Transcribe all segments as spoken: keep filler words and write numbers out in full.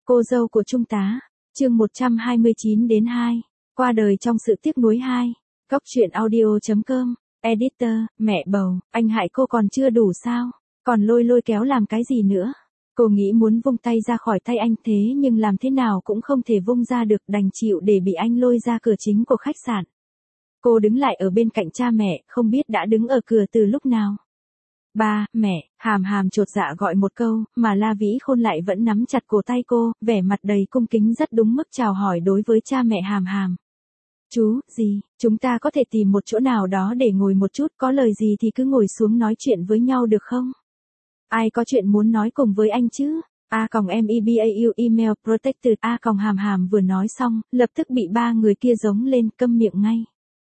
Cô dâu của Trung tá, chương một trăm hai mươi chín đến hai, qua đời trong sự tiếc nuối hai. Góc truyện audio chấm com, editor, mẹ bầu, anh hại cô còn chưa đủ sao, còn lôi lôi kéo làm cái gì nữa. Cô nghĩ muốn vung tay ra khỏi tay anh thế nhưng làm thế nào cũng không thể vung ra được, đành chịu để bị anh lôi ra cửa chính của khách sạn. Cô đứng lại ở bên cạnh cha mẹ, không biết đã đứng ở cửa từ lúc nào. Ba, mẹ, Hàm Hàm chột dạ gọi một câu, mà La Vĩ Khôn lại vẫn nắm chặt cổ tay cô, vẻ mặt đầy cung kính rất đúng mức chào hỏi đối với cha mẹ Hàm Hàm. Chú, gì, chúng ta có thể tìm một chỗ nào đó để ngồi một chút, có lời gì thì cứ ngồi xuống nói chuyện với nhau được không? Ai có chuyện muốn nói cùng với anh chứ? A còng em e b a u email protected. A còng Hàm Hàm vừa nói xong, lập tức bị ba người kia giống lên, câm miệng ngay.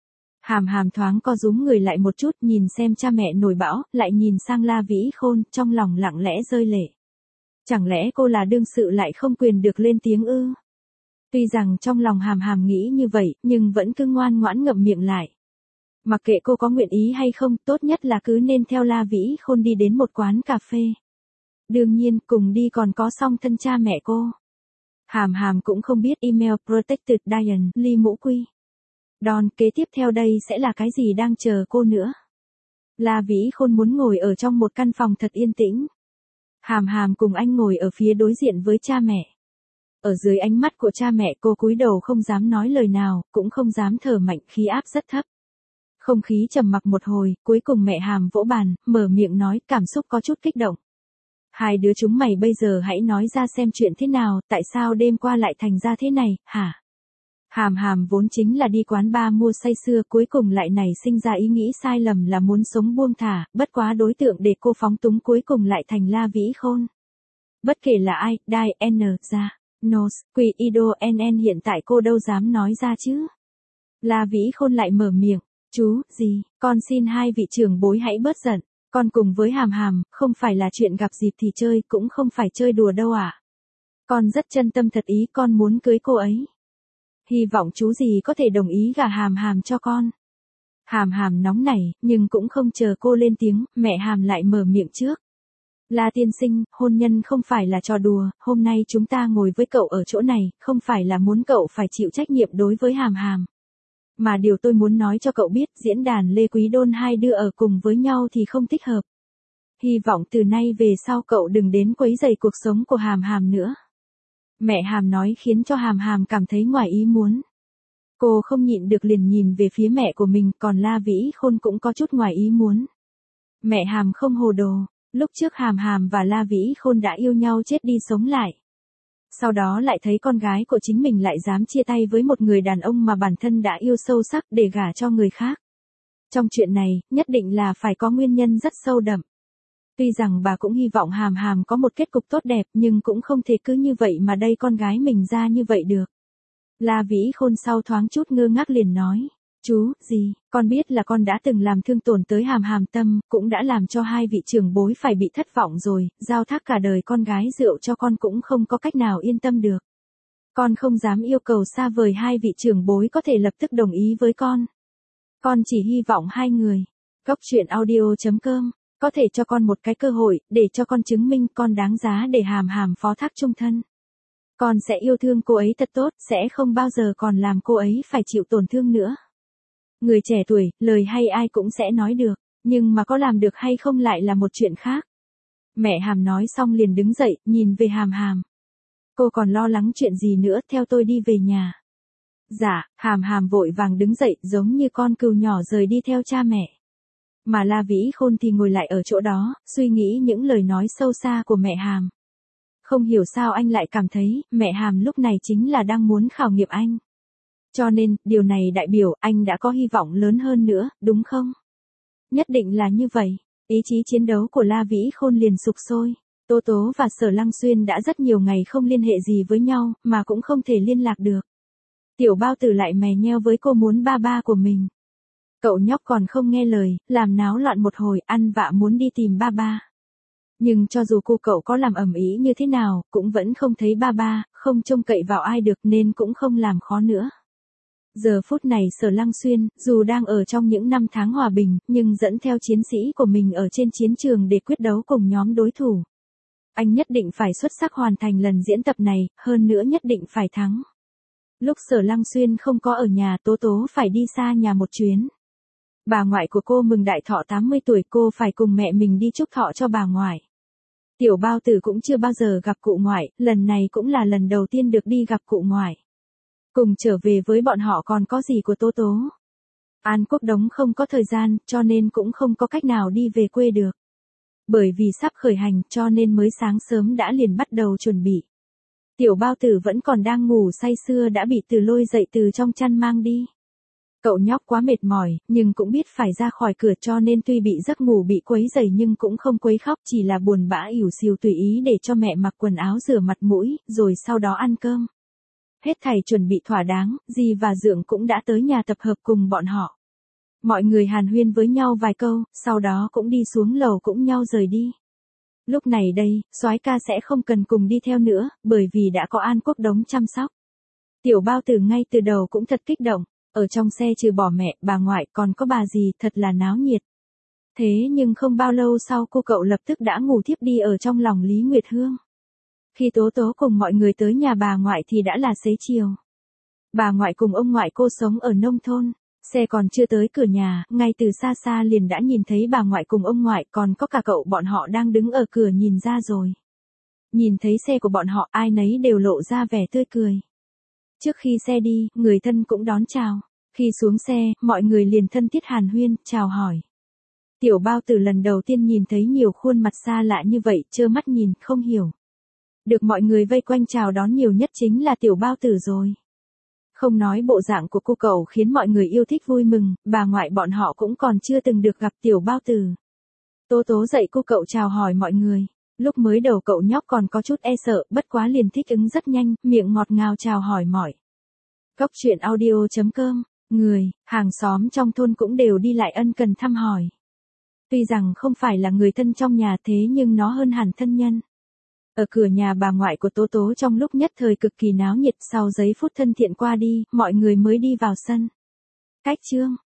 Hàm Hàm thoáng co rúm người lại một chút, nhìn xem cha mẹ nổi bão, lại nhìn sang La Vĩ Khôn, trong lòng lặng lẽ rơi lệ. Chẳng lẽ cô là đương sự lại không quyền được lên tiếng ư? Tuy rằng trong lòng Hàm Hàm nghĩ như vậy, nhưng vẫn cứ ngoan ngoãn ngậm miệng lại. Mặc kệ cô có nguyện ý hay không, tốt nhất là cứ nên theo La Vĩ Khôn đi đến một quán cà phê. Đương nhiên, cùng đi còn có song thân cha mẹ cô. Hàm Hàm cũng không biết email protected Diane Lee Mũ Quy. Đòn kế tiếp theo đây sẽ là cái gì đang chờ cô nữa. La Vĩ Khôn muốn ngồi ở trong một căn phòng thật yên tĩnh. Hàm Hàm cùng anh ngồi ở phía đối diện với cha mẹ. Ở dưới ánh mắt của cha mẹ cô cúi đầu không dám nói lời nào, cũng không dám thở mạnh, khí áp rất thấp. Không khí trầm mặc một hồi, cuối cùng mẹ Hàm vỗ bàn, mở miệng nói, cảm xúc có chút kích động. Hai đứa chúng mày bây giờ hãy nói ra xem chuyện thế nào, tại sao đêm qua lại thành ra thế này, hả? Hàm Hàm vốn chính là đi quán bar mua say sưa, cuối cùng lại nảy sinh ra ý nghĩ sai lầm là muốn sống buông thả, bất quá đối tượng để cô phóng túng cuối cùng lại thành La Vĩ Khôn. Bất kể là ai, Dai, N, ra, Nos, Quy, Ido, N N hiện tại cô đâu dám nói ra chứ. La Vĩ Khôn lại mở miệng, chú, gì, con xin hai vị trưởng bối hãy bớt giận, con cùng với Hàm Hàm, không phải là chuyện gặp dịp thì chơi, cũng không phải chơi đùa đâu ạ. À. Con rất chân tâm thật ý, con muốn cưới cô ấy. Hy vọng chú gì có thể đồng ý gả Hàm Hàm cho con. Hàm Hàm nóng nảy, nhưng cũng không chờ cô lên tiếng, mẹ Hàm lại mở miệng trước. La tiên sinh, hôn nhân không phải là trò đùa, hôm nay chúng ta ngồi với cậu ở chỗ này, không phải là muốn cậu phải chịu trách nhiệm đối với Hàm Hàm. Mà điều tôi muốn nói cho cậu biết, diễn đàn Lê Quý Đôn hai đưa ở cùng với nhau thì không thích hợp. Hy vọng từ nay về sau cậu đừng đến quấy rầy cuộc sống của Hàm Hàm nữa. Mẹ Hàm nói khiến cho Hàm Hàm cảm thấy ngoài ý muốn. Cô không nhịn được liền nhìn về phía mẹ của mình, còn La Vĩ Khôn cũng có chút ngoài ý muốn. Mẹ Hàm không hồ đồ, lúc trước Hàm Hàm và La Vĩ Khôn đã yêu nhau chết đi sống lại. Sau đó lại thấy con gái của chính mình lại dám chia tay với một người đàn ông mà bản thân đã yêu sâu sắc để gả cho người khác. Trong chuyện này, nhất định là phải có nguyên nhân rất sâu đậm. Tuy rằng bà cũng hy vọng Hàm Hàm có một kết cục tốt đẹp nhưng cũng không thể cứ như vậy mà đây con gái mình ra như vậy được. La Vĩ Khôn sau thoáng chút ngơ ngác liền nói, chú, gì, con biết là con đã từng làm thương tổn tới Hàm Hàm tâm, cũng đã làm cho hai vị trưởng bối phải bị thất vọng rồi, giao thác cả đời con gái rượu cho con cũng không có cách nào yên tâm được. Con không dám yêu cầu xa vời hai vị trưởng bối có thể lập tức đồng ý với con. Con chỉ hy vọng hai người, góc truyện audio chấm com, có thể cho con một cái cơ hội, để cho con chứng minh con đáng giá để Hàm Hàm phó thác chung thân. Con sẽ yêu thương cô ấy thật tốt, sẽ không bao giờ còn làm cô ấy phải chịu tổn thương nữa. Người trẻ tuổi, lời hay ai cũng sẽ nói được, nhưng mà có làm được hay không lại là một chuyện khác. Mẹ Hàm nói xong liền đứng dậy, nhìn về Hàm Hàm. Cô còn lo lắng chuyện gì nữa, theo tôi đi về nhà. Dạ, Hàm Hàm vội vàng đứng dậy, giống như con cừu nhỏ rời đi theo cha mẹ. Mà La Vĩ Khôn thì ngồi lại ở chỗ đó, suy nghĩ những lời nói sâu xa của mẹ Hàm. Không hiểu sao anh lại cảm thấy, mẹ Hàm lúc này chính là đang muốn khảo nghiệm anh. Cho nên, điều này đại biểu anh đã có hy vọng lớn hơn nữa, đúng không? Nhất định là như vậy. Ý chí chiến đấu của La Vĩ Khôn liền sục sôi. Tố Tố và Sở Lăng Xuyên đã rất nhiều ngày không liên hệ gì với nhau, mà cũng không thể liên lạc được. Tiểu Bao Tử lại mè nheo với cô muốn ba ba của mình. Cậu nhóc còn không nghe lời, làm náo loạn một hồi, ăn vạ muốn đi tìm ba ba. Nhưng cho dù cô cậu có làm ầm ĩ như thế nào, cũng vẫn không thấy ba ba, không trông cậy vào ai được nên cũng không làm khó nữa. Giờ phút này Sở Lăng Xuyên, dù đang ở trong những năm tháng hòa bình, nhưng dẫn theo chiến sĩ của mình ở trên chiến trường để quyết đấu cùng nhóm đối thủ. anh nhất định phải xuất sắc hoàn thành lần diễn tập này, hơn nữa nhất định phải thắng. Lúc Sở Lăng Xuyên không có ở nhà, Tố Tố phải đi xa nhà một chuyến. Bà ngoại của cô mừng đại thọ tám mươi tuổi, cô phải cùng mẹ mình đi chúc thọ cho bà ngoại. Tiểu Bao Tử cũng chưa bao giờ gặp cụ ngoại, lần này cũng là lần đầu tiên được đi gặp cụ ngoại. Cùng trở về với bọn họ còn có gì của Tố Tố. An Quốc Đống không có thời gian, cho nên cũng không có cách nào đi về quê được. Bởi vì sắp khởi hành, cho nên mới sáng sớm đã liền bắt đầu chuẩn bị. Tiểu Bao Tử vẫn còn đang ngủ say sưa đã bị Từ Lôi dậy từ trong chăn mang đi. Cậu nhóc quá mệt mỏi, nhưng cũng biết phải ra khỏi cửa, cho nên tuy bị giấc ngủ bị quấy rầy nhưng cũng không quấy khóc, chỉ là buồn bã ỉu xìu tùy ý để cho mẹ mặc quần áo rửa mặt mũi, rồi sau đó ăn cơm. Hết thảy chuẩn bị thỏa đáng, Dì và Dượng cũng đã tới nhà tập hợp cùng bọn họ. Mọi người hàn huyên với nhau vài câu, sau đó cũng đi xuống lầu cũng nhau rời đi. Lúc này đây, soái ca sẽ không cần cùng đi theo nữa, bởi vì đã có An Quốc Đống chăm sóc. Tiểu Bao Tử ngay từ đầu cũng thật kích động, ở trong xe trừ bỏ mẹ, bà ngoại còn có bà dì, thật là náo nhiệt. Thế nhưng không bao lâu sau cô cậu lập tức đã ngủ thiếp đi ở trong lòng Lý Nguyệt Hương. Khi Tố Tố cùng mọi người tới nhà bà ngoại thì đã là xế chiều. Bà ngoại cùng ông ngoại cô sống ở nông thôn, xe còn chưa tới cửa nhà, ngay từ xa xa liền đã nhìn thấy bà ngoại cùng ông ngoại, còn có cả cậu bọn họ đang đứng ở cửa nhìn ra rồi. Nhìn thấy xe của bọn họ, ai nấy đều lộ ra vẻ tươi cười. Trước khi xe đi, người thân cũng đón chào. Khi xuống xe, mọi người liền thân thiết hàn huyên, chào hỏi. Tiểu Bao Tử lần đầu tiên nhìn thấy nhiều khuôn mặt xa lạ như vậy, trơ mắt nhìn, không hiểu. Được mọi người vây quanh chào đón nhiều nhất chính là Tiểu Bao Tử rồi. Không nói bộ dạng của cô cậu khiến mọi người yêu thích vui mừng, bà ngoại bọn họ cũng còn chưa từng được gặp Tiểu Bao Tử. Tố Tố dạy cô cậu chào hỏi mọi người. Lúc mới đầu cậu nhóc còn có chút e sợ, bất quá liền thích ứng rất nhanh, miệng ngọt ngào chào hỏi mọi. Cốc truyện audio chấm com, người, hàng xóm trong thôn cũng đều đi lại ân cần thăm hỏi. Tuy rằng không phải là người thân trong nhà thế nhưng nó hơn hẳn thân nhân. Ở cửa nhà bà ngoại của Tố Tố trong lúc nhất thời cực kỳ náo nhiệt, sau giây phút thân thiện qua đi, mọi người mới đi vào sân. Cách chương